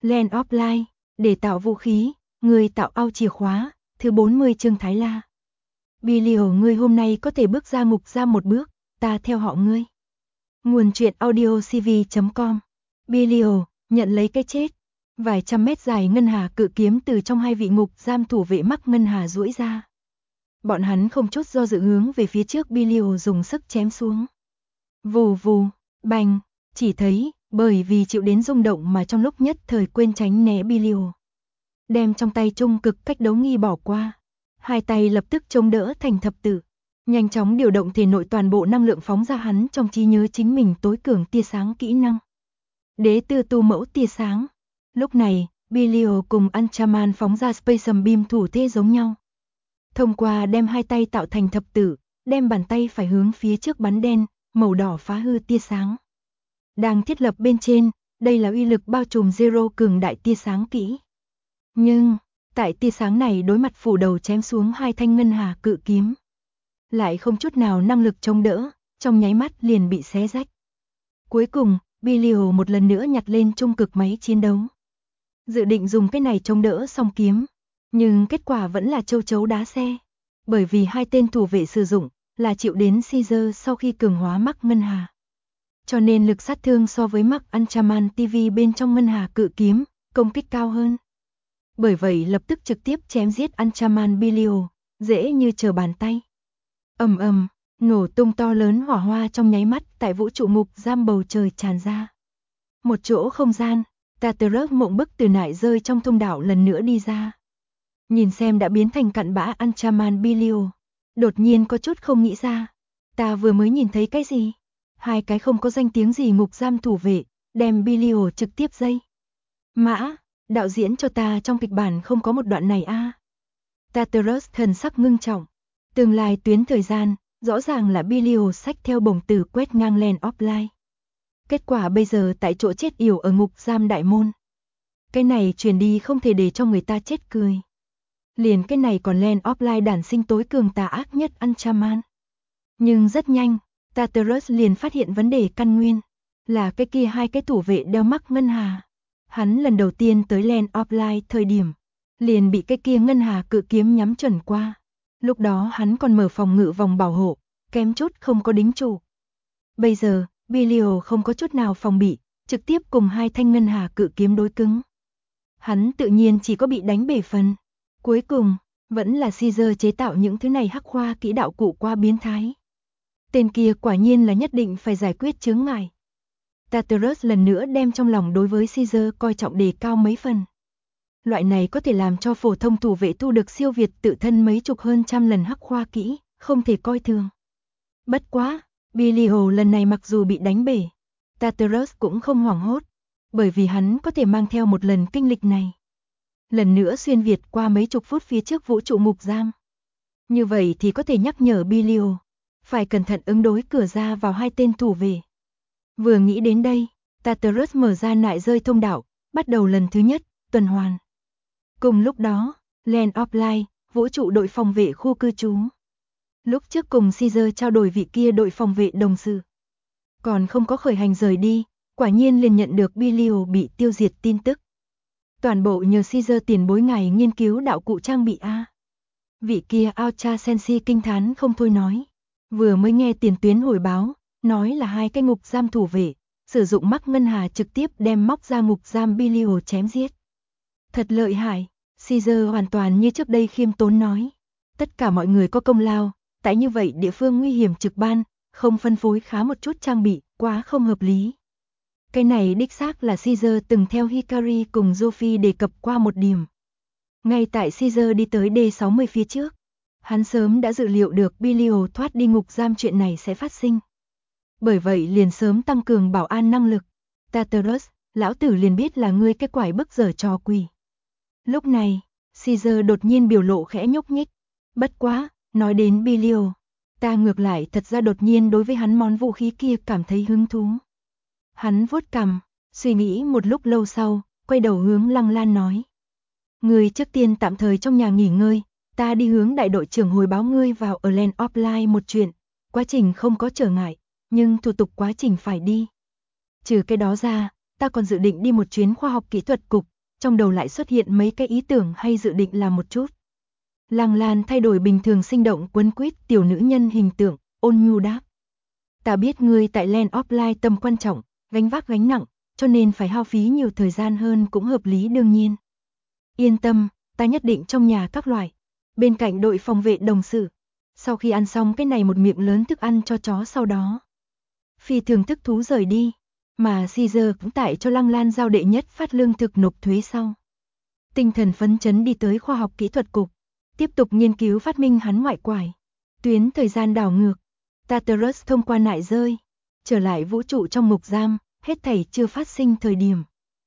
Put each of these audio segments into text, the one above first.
Land of Light, để tạo vũ khí, người tạo ao chìa khóa, thứ 40 chương Thái La. Belial, ngươi hôm nay có thể bước ra ngục giam một bước, ta theo họ ngươi. Nguồn truyện audio cv.com. Belial, nhận lấy cái chết. Vài trăm mét dài ngân hà cự kiếm từ trong hai vị ngục giam thủ vệ mắc ngân hà duỗi ra. Bọn hắn không chút do dự hướng về phía trước Belial dùng sức chém xuống. Vù vù, bành, chỉ thấy, bởi vì chịu đến rung động mà trong lúc nhất thời quên tránh né Belial. Đem trong tay trung cực cách đấu nghi bỏ qua. Hai tay lập tức chống đỡ thành thập tự. Nhanh chóng điều động thể nội toàn bộ năng lượng phóng ra hắn trong trí nhớ chính mình tối cường tia sáng kỹ năng. Đế tư tu mẫu tia sáng. Lúc này, Belial cùng Anchaman phóng ra Spatium Beam thủ thế giống nhau. Thông qua đem hai tay tạo thành thập tử, đem bàn tay phải hướng phía trước bắn đen, màu đỏ phá hư tia sáng. Đang thiết lập bên trên, đây là uy lực bao trùm Zero cường đại tia sáng kỹ. Nhưng, tại tia sáng này đối mặt phủ đầu chém xuống hai thanh ngân hà cự kiếm. Lại không chút nào năng lực chống đỡ, trong nháy mắt liền bị xé rách. Cuối cùng, Belial một lần nữa nhặt lên trung cực máy chiến đấu. Dự định dùng cái này chống đỡ song kiếm, nhưng kết quả vẫn là châu chấu đá xe. Bởi vì hai tên thủ vệ sử dụng là chịu đến Caesar sau khi cường hóa mắc ngân hà. Cho nên lực sát thương so với mắc Anchaman TV bên trong ngân hà cự kiếm, công kích cao hơn. Bởi vậy lập tức trực tiếp chém giết Anchaman Belial, dễ như trở bàn tay. Ầm ầm, nổ tung to lớn hỏa hoa trong nháy mắt tại vũ trụ ngục giam bầu trời tràn ra. Một chỗ không gian, Tartarus mộng bức từ nại rơi trong thông đạo lần nữa đi ra. Nhìn xem đã biến thành cặn bã Anchaman Belial, đột nhiên có chút không nghĩ ra. Ta vừa mới nhìn thấy cái gì? Hai cái không có danh tiếng gì ngục giam thủ vệ, đem Belial trực tiếp dây. Mã, đạo diễn cho ta trong kịch bản không có một đoạn này a. Tartarus thần sắc ngưng trọng. Tương lai tuyến thời gian, rõ ràng là Belial xách theo bổng tử quét ngang Land of Light. Kết quả bây giờ tại chỗ chết yểu ở ngục giam đại môn. Cái này truyền đi không thể để cho người ta chết cười. Liền cái này còn Land of Light đản sinh tối cường tà ác nhất Anchaman. Nhưng rất nhanh, Tartarus liền phát hiện vấn đề căn nguyên. Là cái kia hai cái thủ vệ đeo mắc ngân hà. Hắn lần đầu tiên tới Land of Light thời điểm, liền bị cái kia ngân hà cự kiếm nhắm chuẩn qua. Lúc đó hắn còn mở phòng ngự vòng bảo hộ, kém chút không có đính trụ. Bây giờ, Belial không có chút nào phòng bị, trực tiếp cùng hai thanh ngân hà cự kiếm đối cứng. Hắn tự nhiên chỉ có bị đánh bể phần. Cuối cùng, vẫn là Caesar chế tạo những thứ này hắc khoa kỹ đạo cụ qua biến thái. Tên kia quả nhiên là nhất định phải giải quyết chướng ngại. Tartarus lần nữa đem trong lòng đối với Caesar coi trọng đề cao mấy phần. Loại này có thể làm cho phổ thông thủ vệ thu được siêu việt tự thân mấy chục hơn trăm lần hắc khoa kỹ, không thể coi thường. Bất quá, Belial lần này mặc dù bị đánh bể, Tartarus cũng không hoảng hốt, bởi vì hắn có thể mang theo một lần kinh lịch này. Lần nữa xuyên việt qua mấy chục phút phía trước vũ trụ ngục giam. Như vậy thì có thể nhắc nhở Belial, phải cẩn thận ứng đối cửa ra vào hai tên thủ vệ. Vừa nghĩ đến đây, Tartarus mở ra nại rơi thông đạo, bắt đầu lần thứ nhất, tuần hoàn. Cùng lúc đó, Land of Light, vũ trụ đội phòng vệ khu cư trú. Lúc trước cùng Caesar trao đổi vị kia đội phòng vệ đồng sự. Còn không có khởi hành rời đi, quả nhiên liền nhận được Belial bị tiêu diệt tin tức. Toàn bộ nhờ Caesar tiền bối ngài nghiên cứu đạo cụ trang bị A. Vị kia Ultra Sensi kinh thán không thôi nói. Vừa mới nghe tiền tuyến hồi báo, nói là hai cái ngục giam thủ vệ, sử dụng mắc ngân hà trực tiếp đem móc ra ngục giam Belial chém giết. Thật lợi hại, Caesar hoàn toàn như trước đây khiêm tốn nói. Tất cả mọi người có công lao, tại như vậy địa phương nguy hiểm trực ban, không phân phối khá một chút trang bị, quá không hợp lý. Cái này đích xác là Caesar từng theo Hikari cùng Sophie đề cập qua một điểm. Ngay tại Caesar đi tới D60 phía trước, hắn sớm đã dự liệu được Belial thoát đi ngục giam chuyện này sẽ phát sinh. Bởi vậy liền sớm tăng cường bảo an năng lực. Tartarus, lão tử liền biết là ngươi cái quải bức dở trò quỷ. Lúc này, Caesar đột nhiên biểu lộ khẽ nhúc nhích. Bất quá, nói đến Belial, ta ngược lại thật ra đột nhiên đối với hắn món vũ khí kia cảm thấy hứng thú. Hắn vuốt cằm, suy nghĩ một lúc lâu sau, quay đầu hướng Lăng Lan nói. Ngươi trước tiên tạm thời trong nhà nghỉ ngơi, ta đi hướng đại đội trưởng hồi báo ngươi vào ở Land of Light một chuyện, quá trình không có trở ngại, nhưng thủ tục quá trình phải đi. Trừ cái đó ra, ta còn dự định đi một chuyến khoa học kỹ thuật cục, trong đầu lại xuất hiện mấy cái ý tưởng hay dự định làm một chút. Lăng Lan thay đổi bình thường sinh động quấn quýt tiểu nữ nhân hình tượng, ôn nhu đáp. Ta biết ngươi tại Land of Light tầm quan trọng, gánh vác gánh nặng, cho nên phải hao phí nhiều thời gian hơn cũng hợp lý đương nhiên. Yên tâm, ta nhất định trong nhà các loại. Bên cạnh đội phòng vệ đồng sự. Sau khi ăn xong cái này một miệng lớn thức ăn cho chó sau đó. Phi thường thức thú rời đi. Mà Caesar cũng tại cho Lăng Lan giao đệ nhất phát lương thực nộp thuế sau. Tinh thần phấn chấn đi tới khoa học kỹ thuật cục. Tiếp tục nghiên cứu phát minh hắn ngoại quải. Tuyến thời gian đảo ngược. Tartarus thông qua nại rơi. Trở lại vũ trụ trong ngục giam, hết thảy chưa phát sinh thời điểm.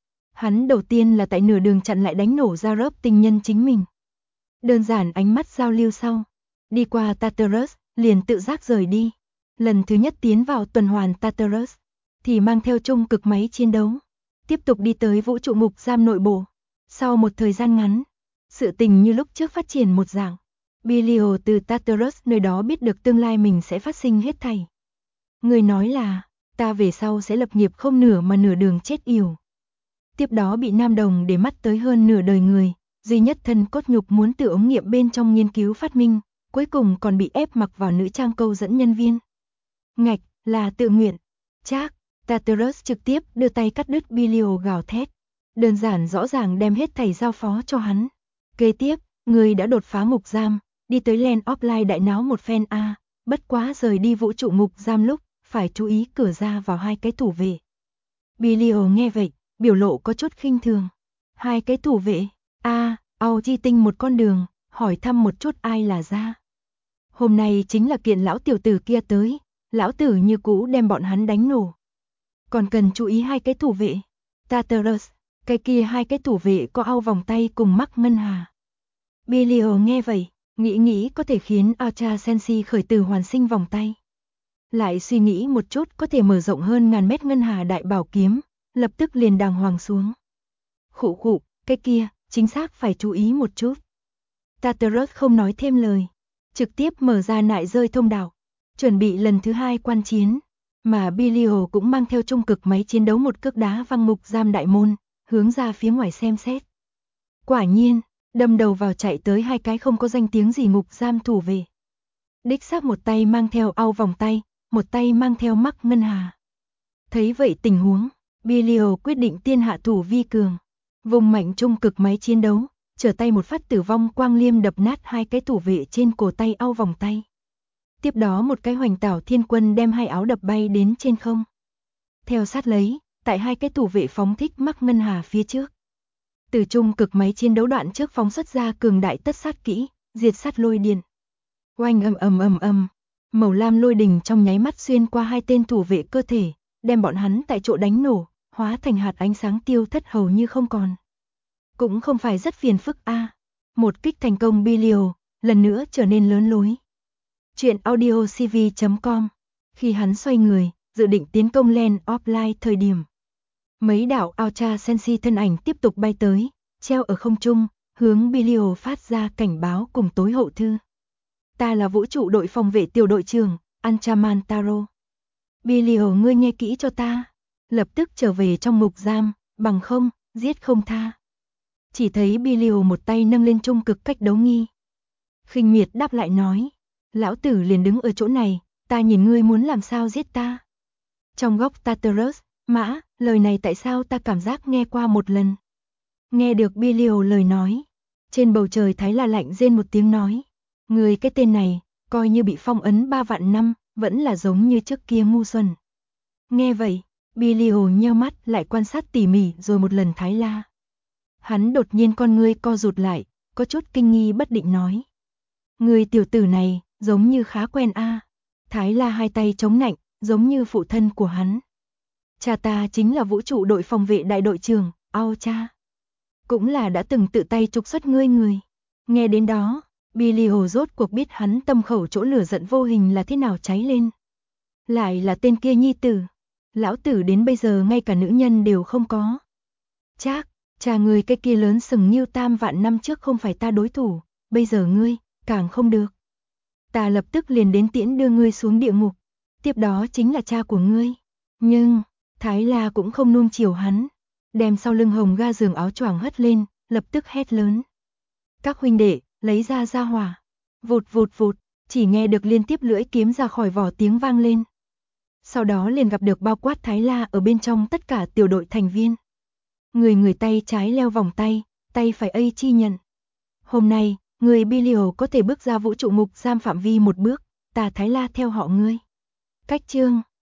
Hắn đầu tiên là tại nửa đường chặn lại đánh nổ ra rớp tình nhân chính mình. Đơn giản ánh mắt giao lưu sau. Đi qua Tartarus, liền tự giác rời đi. Lần thứ nhất tiến vào tuần hoàn Tartarus, thì mang theo trung cực máy chiến đấu. Tiếp tục đi tới vũ trụ ngục giam nội bộ. Sau một thời gian ngắn, sự tình như lúc trước phát triển một dạng. Belial từ Tartarus nơi đó biết được tương lai mình sẽ phát sinh hết thảy. Người nói là, ta về sau sẽ lập nghiệp không nửa mà nửa đường chết yểu. Tiếp đó bị Nam Đồng để mắt tới hơn nửa đời người, duy nhất thân cốt nhục muốn tự ống nghiệm bên trong nghiên cứu phát minh, cuối cùng còn bị ép mặc vào nữ trang câu dẫn nhân viên. Ngạch, là tự nguyện. Chác, Tartarus trực tiếp đưa tay cắt đứt Belial gào thét. Đơn giản rõ ràng đem hết thảy giao phó cho hắn. Kế tiếp, người đã đột phá ngục giam, đi tới Land of Light đại náo một phen a, bất quá rời đi vũ trụ ngục giam lúc, phải chú ý cửa ra vào hai cái thủ vệ. Belial nghe vậy, biểu lộ có chút khinh thường. Hai cái thủ vệ, Augie tinh một con đường, hỏi thăm một chút ai là ra. Hôm nay chính là kiện lão tiểu tử kia tới, lão tử như cũ đem bọn hắn đánh nổ. Còn cần chú ý hai cái thủ vệ. Tartarus, cái kia hai cái thủ vệ có ao vòng tay cùng mắc ngân hà. Belial nghe vậy, nghĩ có thể khiến Ultra Sensi khởi tử hoàn sinh vòng tay. Lại suy nghĩ một chút có thể mở rộng hơn ngàn mét ngân hà đại bảo kiếm, lập tức liền đàng hoàng xuống. Khụ, cái kia, chính xác phải chú ý một chút. Tartarus không nói thêm lời, trực tiếp mở ra nại rơi thông đạo, chuẩn bị lần thứ hai quan chiến, mà Belial cũng mang theo trung cực máy chiến đấu một cước đá văng ngục giam đại môn, hướng ra phía ngoài xem xét. Quả nhiên, đâm đầu vào chạy tới hai cái không có danh tiếng gì ngục giam thủ về. Đích xác một tay mang theo ao vòng tay, một tay mang theo mắc ngân hà. Thấy vậy tình huống, Belial quyết định tiên hạ thủ vi cường, vùng mạnh trung cực máy chiến đấu, trở tay một phát tử vong quang liêm đập nát hai cái thủ vệ trên cổ tay ao vòng tay. Tiếp đó một cái hoành tảo thiên quân đem hai áo đập bay đến trên không. Theo sát lấy, tại hai cái thủ vệ phóng thích mắc ngân hà phía trước. Từ trung cực máy chiến đấu đoạn trước phóng xuất ra cường đại tất sát kỹ, diệt sát lôi điện. Oanh ầm, màu lam lôi đình trong nháy mắt xuyên qua hai tên thủ vệ cơ thể, đem bọn hắn tại chỗ đánh nổ, hóa thành hạt ánh sáng tiêu thất hầu như không còn. Cũng không phải rất phiền phức một kích thành công Belial, lần nữa trở nên lớn lối. Chuyện audio cv.com. Khi hắn xoay người, dự định tiến công Land of Light thời điểm. Mấy đạo Ultra Sensi thân ảnh tiếp tục bay tới, treo ở không trung, hướng Belial phát ra cảnh báo cùng tối hậu thư. Ta là vũ trụ đội phòng vệ tiểu đội trưởng, Anchaman Taro. Belial ngươi nghe kỹ cho ta. Lập tức trở về trong ngục giam, bằng không, giết không tha. Chỉ thấy Belial một tay nâng lên trung cực cách đấu nghi. Khinh miệt đáp lại nói. Lão tử liền đứng ở chỗ này, ta nhìn ngươi muốn làm sao giết ta. Trong góc Tartarus, mã, lời này tại sao ta cảm giác nghe qua một lần. Nghe được Belial lời nói. Trên bầu trời Thái là lạnh rên một tiếng nói. Người cái tên này, coi như bị phong ấn 3 vạn năm, vẫn là giống như trước kia ngu xuẩn. Nghe vậy, Belial nheo mắt lại quan sát tỉ mỉ rồi một lần Thái La. Hắn đột nhiên con ngươi co rụt lại, có chút kinh nghi bất định nói. Người tiểu tử này, giống như khá quen Thái La hai tay chống nạnh, giống như phụ thân của hắn. Cha ta chính là vũ trụ đội phòng vệ đại đội trưởng, Ao cha. Cũng là đã từng tự tay trục xuất ngươi người. Nghe đến đó, Belial rốt cuộc biết hắn tâm khẩu chỗ lửa giận vô hình là thế nào cháy lên. Lại là tên kia nhi tử. Lão tử đến bây giờ ngay cả nữ nhân đều không có. Chác, cha người cái kia lớn sừng nhiêu 3 vạn năm trước không phải ta đối thủ, bây giờ ngươi, càng không được. Ta lập tức liền đến tiễn đưa ngươi xuống địa ngục, tiếp đó chính là cha của ngươi. Nhưng, Thái La cũng không nuông chiều hắn, đem sau lưng hồng ga giường áo choàng hất lên, lập tức hét lớn. Các huynh đệ, lấy ra gia hỏa. Vụt vụt vụt, chỉ nghe được liên tiếp lưỡi kiếm ra khỏi vỏ tiếng vang lên. Sau đó liền gặp được bao quát Thái La ở bên trong tất cả tiểu đội thành viên. Người tay trái leo vòng tay, tay phải A chi nhận. Hôm nay, người Belial có thể bước ra vũ trụ ngục giam phạm vi một bước, ta Thái La theo họ ngươi. Cách chương